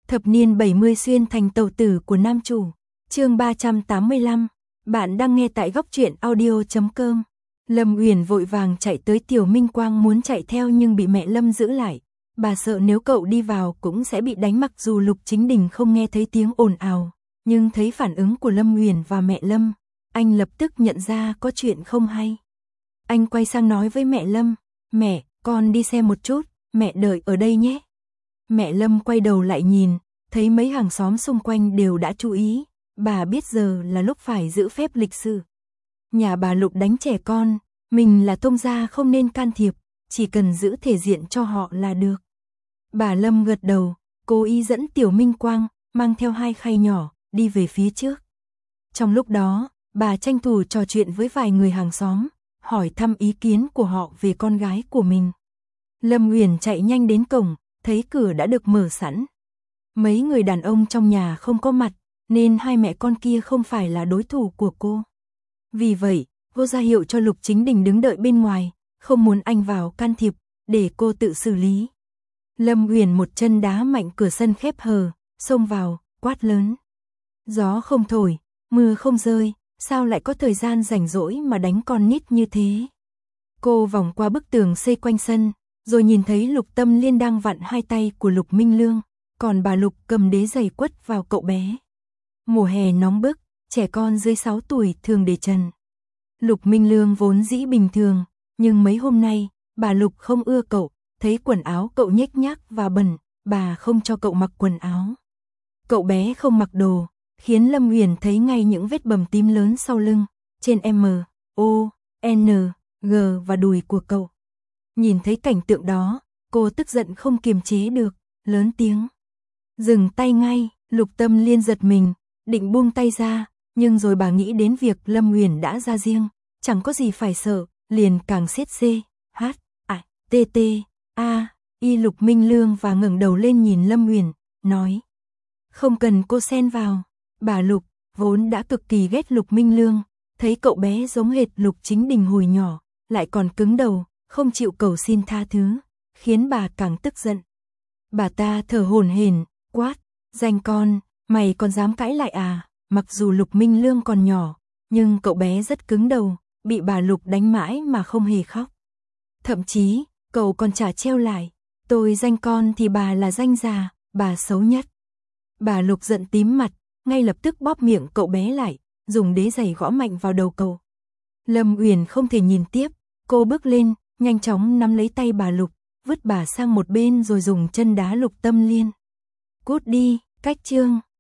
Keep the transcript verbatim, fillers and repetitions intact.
Thập niên bảy mươi xuyên thành tàu tử của nam chủ. Chương ba trăm tám mươi lăm. Bạn đang nghe tại góc truyện audio chấm com. Lâm Uyển vội vàng chạy tới Tiểu Minh Quang muốn chạy theo nhưng bị mẹ Lâm giữ lại. Bà sợ nếu cậu đi vào cũng sẽ bị đánh, mặc dù Lục Chính Đình không nghe thấy tiếng ồn ào, nhưng thấy phản ứng của Lâm Uyển và mẹ Lâm, anh lập tức nhận ra có chuyện không hay. Anh quay sang nói với mẹ Lâm, mẹ, con đi xem một chút, mẹ đợi ở đây nhé. Mẹ Lâm quay đầu lại nhìn, thấy mấy hàng xóm xung quanh đều đã chú ý, bà biết giờ là lúc phải giữ phép lịch sự. Nhà bà Lục đánh trẻ con, mình là thông gia không nên can thiệp, chỉ cần giữ thể diện cho họ là được. Bà Lâm gật đầu, cố ý dẫn Tiểu Minh Quang, mang theo hai khay nhỏ, đi về phía trước. Trong lúc đó, bà tranh thủ trò chuyện với vài người hàng xóm, hỏi thăm ý kiến của họ về con gái của mình. Lâm Uyển chạy nhanh đến cổng, thấy cửa đã được mở sẵn. Mấy người đàn ông trong nhà không có mặt, nên hai mẹ con kia không phải là đối thủ của cô. Vì vậy, cô ra hiệu cho Lục Chính Đình đứng đợi bên ngoài, không muốn anh vào can thiệp, để cô tự xử lý. Lâm Uyển một chân đá mạnh cửa sân khép hờ, xông vào, quát lớn. Gió không thổi, mưa không rơi, sao lại có thời gian rảnh rỗi mà đánh con nít như thế? Cô vòng qua bức tường xây quanh sân, rồi nhìn thấy Lục Tâm Liên đang vặn hai tay của Lục Minh Lương, còn bà Lục cầm đế giày quất vào cậu bé. Mùa hè nóng bức, trẻ con dưới sáu tuổi thường để trần. Lục Minh Lương vốn dĩ bình thường, nhưng mấy hôm nay, bà Lục không ưa cậu, thấy quần áo cậu nhếch nhác và bẩn, bà không cho cậu mặc quần áo. Cậu bé không mặc đồ, khiến Lâm Uyển thấy ngay những vết bầm tím lớn sau lưng, trên M, O, N, G và đùi của cậu. Nhìn thấy cảnh tượng đó, cô tức giận không kiềm chế được, lớn tiếng. Dừng tay ngay, Lục Tâm Liên giật mình, định buông tay ra, nhưng rồi bà nghĩ đến việc Lâm Uyển đã ra riêng, chẳng có gì phải sợ, liền càng siết C, H, I, T, T, A, Y Lục Minh Lương và ngẩng đầu lên nhìn Lâm Uyển, nói. Không cần cô xen vào. Bà Lục, vốn đã cực kỳ ghét Lục Minh Lương, thấy cậu bé giống hệt Lục Chính Đình hồi nhỏ, lại còn cứng đầu, không chịu cầu xin tha thứ, khiến bà càng tức giận. Bà ta thở hổn hển, quát, danh con, mày còn dám cãi lại à? Mặc dù Lục Minh Lương còn nhỏ, nhưng cậu bé rất cứng đầu, bị bà Lục đánh mãi mà không hề khóc. Thậm chí, cậu còn chả treo lại, tôi danh con thì bà là danh già, bà xấu nhất. Bà Lục giận tím mặt, ngay lập tức bóp miệng cậu bé lại, dùng đế giày gõ mạnh vào đầu cậu. Lâm Uyển không thể nhìn tiếp, cô bước lên, nhanh chóng nắm lấy tay bà Lục, vứt bà sang một bên rồi dùng chân đá Lục Tâm Liên. Cút đi, cách chương.